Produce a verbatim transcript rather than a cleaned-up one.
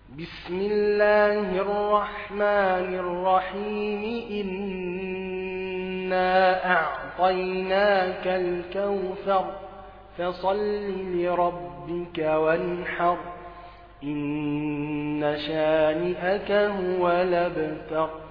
بسم الله الرحمن الرحيم إنا أعطيناك الكوثر فصل لربك وانحر إن شانئك هو الأبتر.